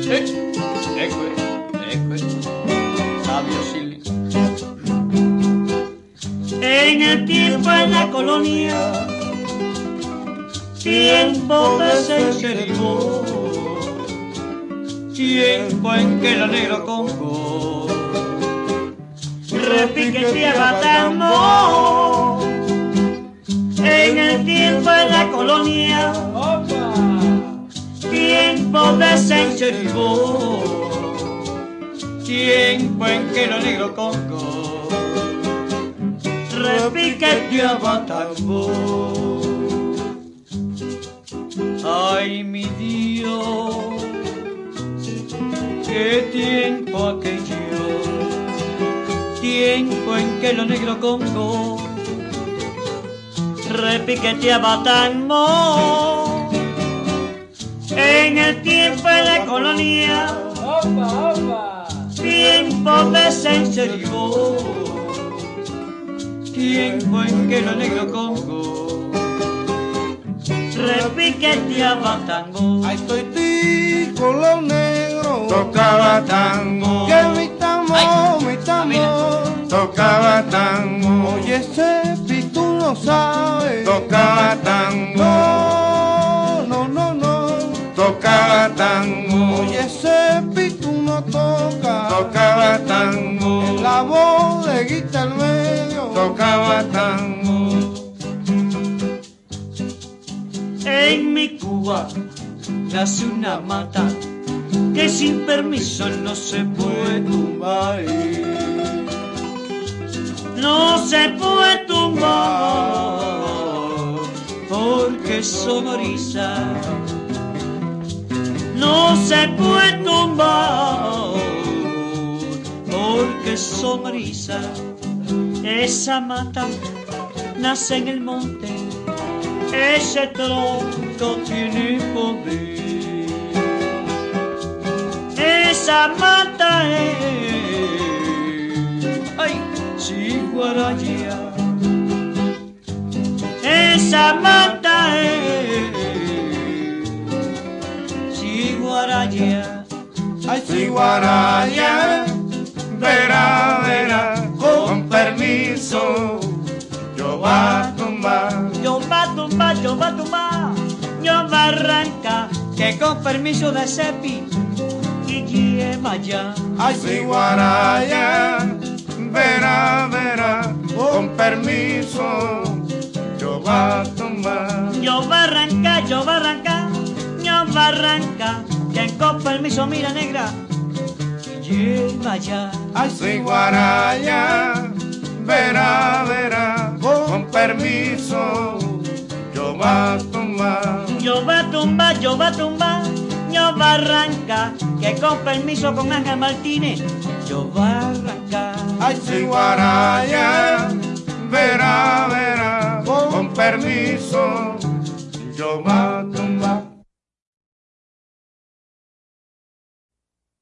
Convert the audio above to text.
Sabio Silly. En el tiempo en la colonia, tiempo de sinceridad, Tiempo en que la negra Congo repiqueteaba tambor. En el tiempo en la colonia, tiempo de sinceridad, Tiempo en que la negra Congo repiqueteaba tambor. Ay, mi Dios, qué tiempo aquello, tiempo en que lo negro Congo repiqueteaba tambor. En el tiempo en la colonia, tiempo de sinceridad, tiempo en que lo negro Congo repiqueteaba tango. Ahí estoy ti con los negros, Tocaba tango, que mi tambor, tocaba tango, oye ese tú no sabes, tocaba tango, no, tocaba tango, oye ese tú no toca, tocaba tango, en la bodeguita al medio, tocaba tango. En mi Cuba nace una mata que sin permiso no se puede tumbar. No se puede tumbar porque sonoriza. No se puede tumbar porque sonoriza. Esa mata nace en el monte, ese tronco tiene poder. Esa mata es, ay, Ciguaraya. Esa mata es Ciguaraya. ay Ciguaraya, verá, con permiso, yo va a tumbar. Yo va a tumbar, yo va a tumbar, yo va a arrancar, que con permiso de Cepi y lleva ya. ay Ciguaraya, verá, con permiso, yo va a tumbar. Yo va a arrancar, yo va a arrancar, yo va a arrancar, que con permiso mira negra y lleva ya. ay Ciguaraya, verá, con permiso, yo va a tumbar. Yo va a tumbar, yo va a tumbar, yo va a arrancar, que con permiso con Ángel Martínez, yo va a arrancar. ay Ciguaraya,